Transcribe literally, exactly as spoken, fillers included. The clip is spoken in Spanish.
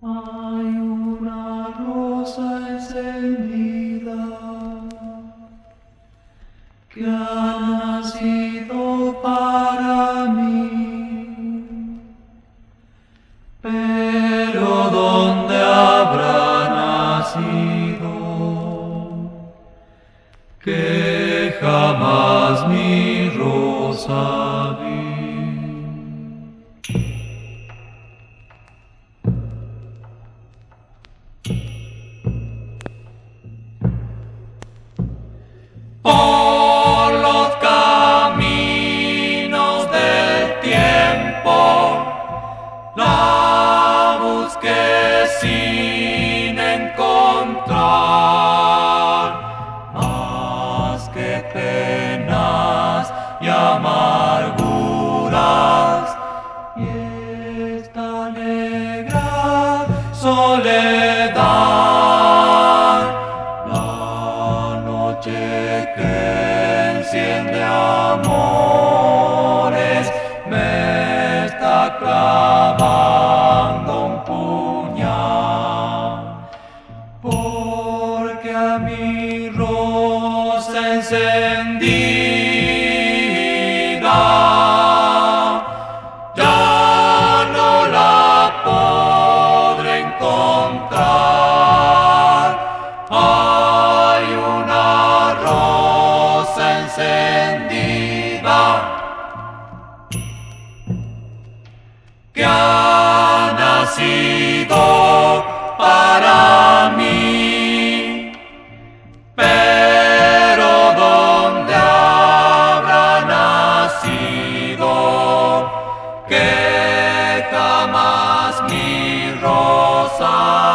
Hay una rosa encendida que ha nacido para mí, pero ¿dónde habrá nacido? Que jamás mi rosa vi. Por los caminos del tiempo la busqué sin encontrar más que penas y amarguras y esta negra soledad. La noche que enciende amores me está clavando un puñal, porque a mi rosa encendida ya no la podré encontrar. Hay una rosa encendida que ha nacido para mí, pero ¿dónde habrá nacido? Que jamás mi rosa